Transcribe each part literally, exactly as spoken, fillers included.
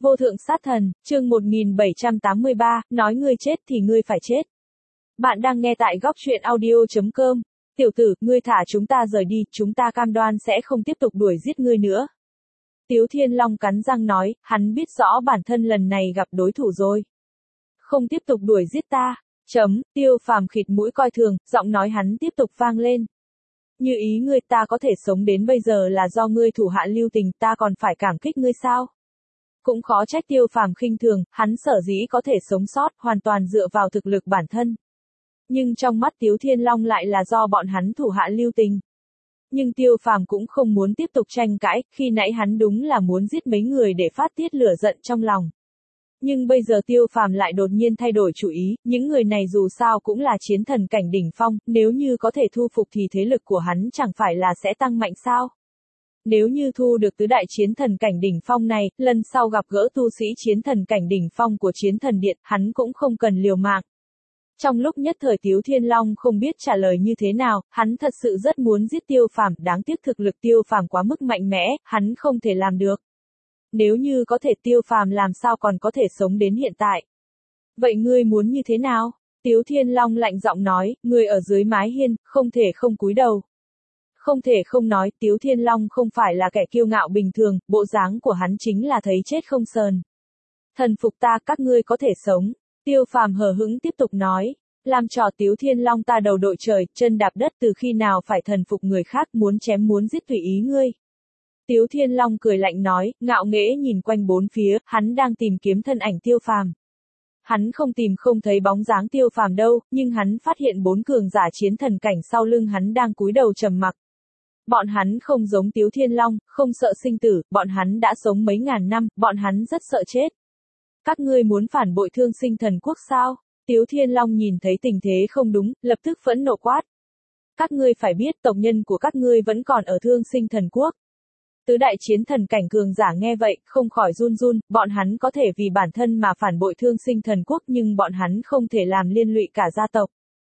Vô thượng sát thần, chương một nghìn bảy trăm tám mươi ba, nói ngươi chết thì ngươi phải chết. Bạn đang nghe tại góc truyện audio chấm com. Tiểu tử, ngươi thả chúng ta rời đi, chúng ta cam đoan sẽ không tiếp tục đuổi giết ngươi nữa. Tiếu Thiên Long cắn răng nói, hắn biết rõ bản thân lần này gặp đối thủ rồi. Không tiếp tục đuổi giết ta. Chấm, Tiêu Phàm khịt mũi coi thường, giọng nói hắn tiếp tục vang lên. Như ý ngươi, ta có thể sống đến bây giờ là do ngươi thủ hạ lưu tình, ta còn phải cảm kích ngươi sao? Cũng khó trách Tiêu Phàm khinh thường, hắn sở dĩ có thể sống sót, hoàn toàn dựa vào thực lực bản thân. Nhưng trong mắt Tiếu Thiên Long lại là do bọn hắn thủ hạ lưu tình. Nhưng Tiêu Phàm cũng không muốn tiếp tục tranh cãi, khi nãy hắn đúng là muốn giết mấy người để phát tiết lửa giận trong lòng. Nhưng bây giờ Tiêu Phàm lại đột nhiên thay đổi chủ ý, những người này dù sao cũng là chiến thần cảnh đỉnh phong, nếu như có thể thu phục thì thế lực của hắn chẳng phải là sẽ tăng mạnh sao? Nếu như thu được tứ đại chiến thần cảnh đỉnh phong này, lần sau gặp gỡ tu sĩ chiến thần cảnh đỉnh phong của chiến thần điện, hắn cũng không cần liều mạng. Trong lúc nhất thời Tiếu Thiên Long không biết trả lời như thế nào, hắn thật sự rất muốn giết Tiêu Phàm, đáng tiếc thực lực Tiêu Phàm quá mức mạnh mẽ, hắn không thể làm được. Nếu như có thể Tiêu Phàm làm sao còn có thể sống đến hiện tại. Vậy ngươi muốn như thế nào? Tiếu Thiên Long lạnh giọng nói, ngươi ở dưới mái hiên, không thể không cúi đầu. Không thể không nói, Tiếu Thiên Long không phải là kẻ kiêu ngạo bình thường, bộ dáng của hắn chính là thấy chết không sờn. Thần phục ta, các ngươi có thể sống. Tiêu Phàm hờ hững tiếp tục nói, làm trò Tiếu Thiên Long ta đầu đội trời, chân đạp đất, từ khi nào phải thần phục người khác, muốn chém muốn giết tùy ý ngươi. Tiếu Thiên Long cười lạnh nói, ngạo nghễ nhìn quanh bốn phía, hắn đang tìm kiếm thân ảnh Tiêu Phàm. Hắn không tìm không thấy bóng dáng Tiêu Phàm đâu, nhưng hắn phát hiện bốn cường giả chiến thần cảnh sau lưng hắn đang cúi đầu trầm mặc. Bọn hắn không giống Tiếu Thiên Long, không sợ sinh tử, bọn hắn đã sống mấy ngàn năm, bọn hắn rất sợ chết. Các ngươi muốn phản bội Thương Sinh Thần Quốc sao? Tiếu Thiên Long nhìn thấy tình thế không đúng, lập tức phẫn nộ quát. Các ngươi phải biết tộc nhân của các ngươi vẫn còn ở Thương Sinh Thần Quốc. Tứ đại chiến thần cảnh cường giả nghe vậy, không khỏi run run, bọn hắn có thể vì bản thân mà phản bội Thương Sinh Thần Quốc nhưng bọn hắn không thể làm liên lụy cả gia tộc.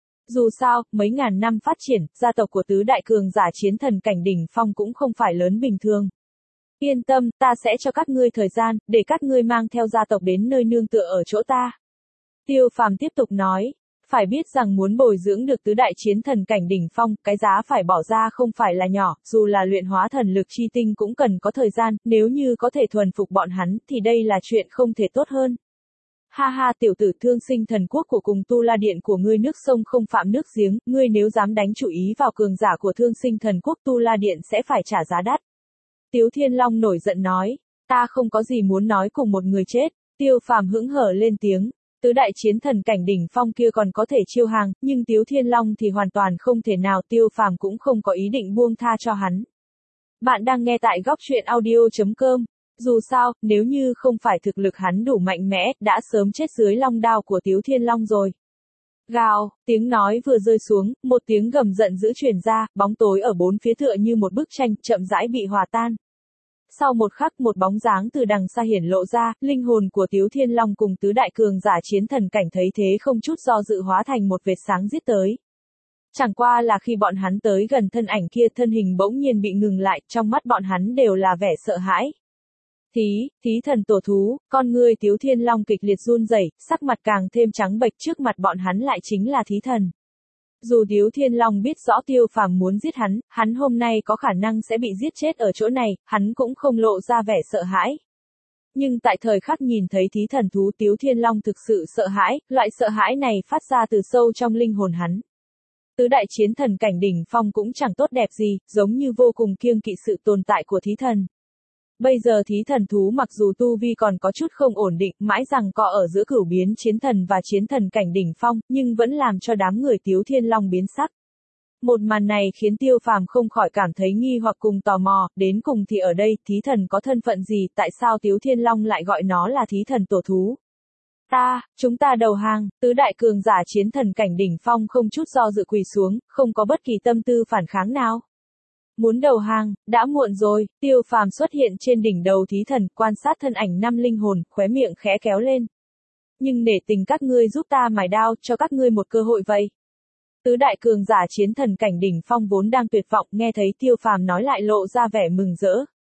Dù sao, mấy ngàn năm phát triển, gia tộc của tứ đại cường giả chiến thần cảnh đỉnh phong cũng không phải lớn bình thường. Yên tâm, ta sẽ cho các ngươi thời gian, để các ngươi mang theo gia tộc đến nơi nương tựa ở chỗ ta. Tiêu Phàm tiếp tục nói, phải biết rằng muốn bồi dưỡng được tứ đại chiến thần cảnh đỉnh phong, cái giá phải bỏ ra không phải là nhỏ, dù là luyện hóa thần lực chi tinh cũng cần có thời gian, nếu như có thể thuần phục bọn hắn, thì đây là chuyện không thể tốt hơn. Ha ha tiểu tử, Thương Sinh Thần Quốc của cùng Tu La Điện của ngươi nước sông không phạm nước giếng, ngươi nếu dám đánh chủ ý vào cường giả của Thương Sinh Thần Quốc, Tu La Điện sẽ phải trả giá đắt. Tiếu Thiên Long nổi giận nói, ta không có gì muốn nói cùng một người chết. Tiêu Phàm hững hờ lên tiếng, tứ đại chiến thần cảnh đỉnh phong kia còn có thể chiêu hàng, nhưng Tiếu Thiên Long thì hoàn toàn không thể nào, Tiêu Phàm cũng không có ý định buông tha cho hắn. Bạn đang nghe tại góc truyện audio chấm com. Dù sao, nếu như không phải thực lực hắn đủ mạnh mẽ, đã sớm chết dưới long đao của Tiếu Thiên Long rồi. Gào, tiếng nói vừa rơi xuống, một tiếng gầm giận dữ truyền ra, bóng tối ở bốn phía tựa như một bức tranh, chậm rãi bị hòa tan. Sau một khắc, một bóng dáng từ đằng xa hiển lộ ra, linh hồn của Tiếu Thiên Long cùng tứ đại cường giả chiến thần cảnh thấy thế không chút do dự hóa thành một vệt sáng giết tới. Chẳng qua là khi bọn hắn tới gần thân ảnh kia, thân hình bỗng nhiên bị ngừng lại, trong mắt bọn hắn đều là vẻ sợ hãi. Thí, thí thần tổ thú, con ngươi Tiếu Thiên Long kịch liệt run rẩy, sắc mặt càng thêm trắng bệch, trước mặt bọn hắn lại chính là thí thần. Dù Tiếu Thiên Long biết rõ Tiêu Phàm muốn giết hắn, hắn hôm nay có khả năng sẽ bị giết chết ở chỗ này, hắn cũng không lộ ra vẻ sợ hãi. Nhưng tại thời khắc nhìn thấy thí thần thú, Tiếu Thiên Long thực sự sợ hãi, loại sợ hãi này phát ra từ sâu trong linh hồn hắn. Tứ đại chiến thần cảnh đỉnh phong cũng chẳng tốt đẹp gì, giống như vô cùng kiêng kỵ sự tồn tại của thí thần. Bây giờ thí thần thú mặc dù tu vi còn có chút không ổn định, mãi rằng co ở giữa cửu biến chiến thần và chiến thần cảnh đỉnh phong, nhưng vẫn làm cho đám người Tiếu Thiên Long biến sắc. Một màn này khiến Tiêu Phàm không khỏi cảm thấy nghi hoặc cùng tò mò, đến cùng thì ở đây, thí thần có thân phận gì, tại sao Tiếu Thiên Long lại gọi nó là thí thần tổ thú? Ta, chúng ta đầu hàng, tứ đại cường giả chiến thần cảnh đỉnh phong không chút do dự quỳ xuống, không có bất kỳ tâm tư phản kháng nào. Muốn đầu hàng, đã muộn rồi. Tiêu Phàm xuất hiện trên đỉnh đầu thí thần, quan sát thân ảnh năm linh hồn, khóe miệng khẽ kéo lên. Nhưng nể tình các ngươi giúp ta mài đao, cho các ngươi một cơ hội vậy. Tứ đại cường giả chiến thần cảnh đỉnh phong vốn đang tuyệt vọng, nghe thấy Tiêu Phàm nói lại lộ ra vẻ mừng rỡ.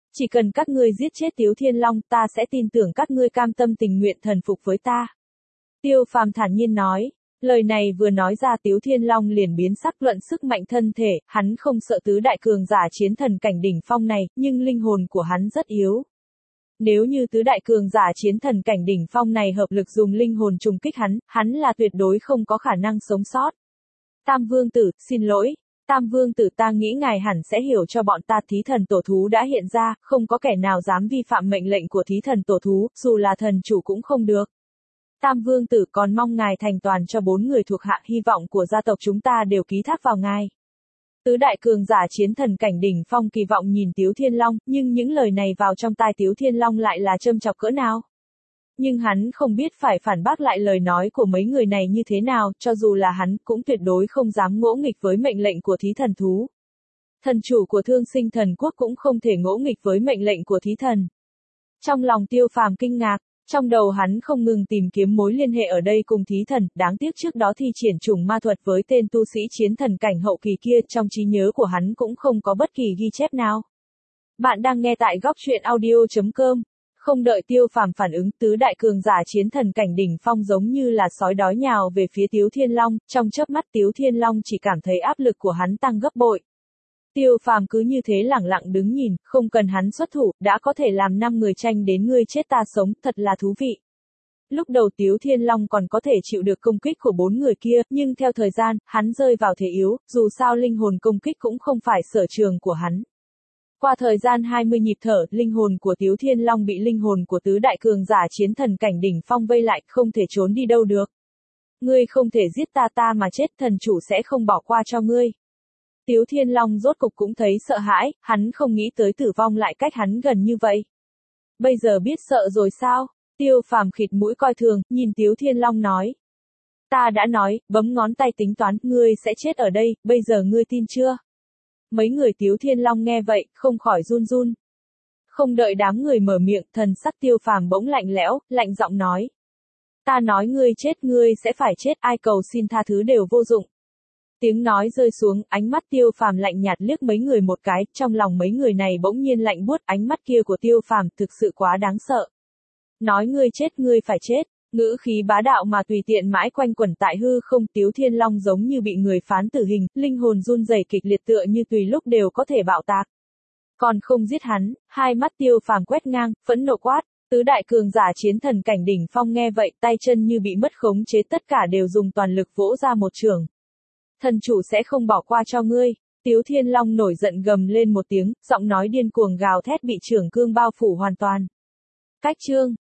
Chỉ cần các ngươi giết chết Tiếu Thiên Long, ta sẽ tin tưởng các ngươi cam tâm tình nguyện thần phục với ta. Tiêu Phàm thản nhiên nói. Lời này vừa nói ra Tiếu Thiên Long liền biến sắc, luận sức mạnh thân thể, hắn không sợ tứ đại cường giả chiến thần cảnh đỉnh phong này, nhưng linh hồn của hắn rất yếu. Nếu như tứ đại cường giả chiến thần cảnh đỉnh phong này hợp lực dùng linh hồn trùng kích hắn, hắn là tuyệt đối không có khả năng sống sót. Tam Vương Tử, xin lỗi. Tam Vương Tử, ta nghĩ ngài hẳn sẽ hiểu cho bọn ta, thí thần tổ thú đã hiện ra, không có kẻ nào dám vi phạm mệnh lệnh của thí thần tổ thú, dù là thần chủ cũng không được. Tam Vương Tử, còn mong ngài thành toàn cho bốn người thuộc hạ, hy vọng của gia tộc chúng ta đều ký thác vào ngài. Tứ đại cường giả chiến thần cảnh đỉnh phong kỳ vọng nhìn Tiếu Thiên Long, nhưng những lời này vào trong tai Tiếu Thiên Long lại là châm chọc cỡ nào. Nhưng hắn không biết phải phản bác lại lời nói của mấy người này như thế nào, cho dù là hắn cũng tuyệt đối không dám ngỗ nghịch với mệnh lệnh của thí thần thú. Thần chủ của Thương Sinh Thần Quốc cũng không thể ngỗ nghịch với mệnh lệnh của thí thần. Trong lòng Tiêu Phàm kinh ngạc. Trong đầu hắn không ngừng tìm kiếm mối liên hệ ở đây cùng thí thần, đáng tiếc trước đó thi triển trùng ma thuật với tên tu sĩ chiến thần cảnh hậu kỳ kia, trong trí nhớ của hắn cũng không có bất kỳ ghi chép nào. Bạn đang nghe tại góc truyện audio chấm com. Không đợi Tiêu Phàm phản ứng, tứ đại cường giả chiến thần cảnh đỉnh phong giống như là sói đói nhào về phía Tiếu Thiên Long, trong chớp mắt Tiếu Thiên Long chỉ cảm thấy áp lực của hắn tăng gấp bội. Tiêu Phàm cứ như thế lẳng lặng đứng nhìn, không cần hắn xuất thủ, đã có thể làm năm người tranh đến ngươi chết ta sống, thật là thú vị. Lúc đầu Tiếu Thiên Long còn có thể chịu được công kích của bốn người kia, nhưng theo thời gian, hắn rơi vào thế yếu, dù sao linh hồn công kích cũng không phải sở trường của hắn. Qua thời gian hai mươi nhịp thở, linh hồn của Tiếu Thiên Long bị linh hồn của tứ đại cường giả chiến thần cảnh đỉnh phong vây lại, không thể trốn đi đâu được. Ngươi không thể giết ta, ta mà chết, thần chủ sẽ không bỏ qua cho ngươi. Tiếu Thiên Long rốt cục cũng thấy sợ hãi, hắn không nghĩ tới tử vong lại cách hắn gần như vậy. Bây giờ biết sợ rồi sao? Tiêu Phàm khịt mũi coi thường, nhìn Tiếu Thiên Long nói. Ta đã nói, bấm ngón tay tính toán, ngươi sẽ chết ở đây, bây giờ ngươi tin chưa? Mấy người Tiếu Thiên Long nghe vậy, không khỏi run run. Không đợi đám người mở miệng, thần sắc Tiêu Phàm bỗng lạnh lẽo, lạnh giọng nói. Ta nói ngươi chết, ngươi sẽ phải chết, ai cầu xin tha thứ đều vô dụng. Tiếng nói rơi xuống, ánh mắt Tiêu Phàm lạnh nhạt liếc mấy người một cái, trong lòng mấy người này bỗng nhiên lạnh buốt, ánh mắt kia của Tiêu Phàm thực sự quá đáng sợ. Nói ngươi chết, ngươi phải chết, ngữ khí bá đạo mà tùy tiện mãi quanh quẩn tại hư không. Tiếu Thiên Long giống như bị người phán tử hình, linh hồn run rẩy kịch liệt tựa như tùy lúc đều có thể bạo tạc. Còn không giết hắn, hai mắt Tiêu Phàm quét ngang, phẫn nộ quát. Tứ đại cường giả chiến thần cảnh đỉnh phong nghe vậy, tay chân như bị mất khống chế, tất cả đều dùng toàn lực vỗ ra một chưởng. Thần chủ sẽ không bỏ qua cho ngươi. Tiếu Thiên Long nổi giận gầm lên một tiếng, giọng nói điên cuồng gào thét bị chưởng cương bao phủ hoàn toàn. Cách chương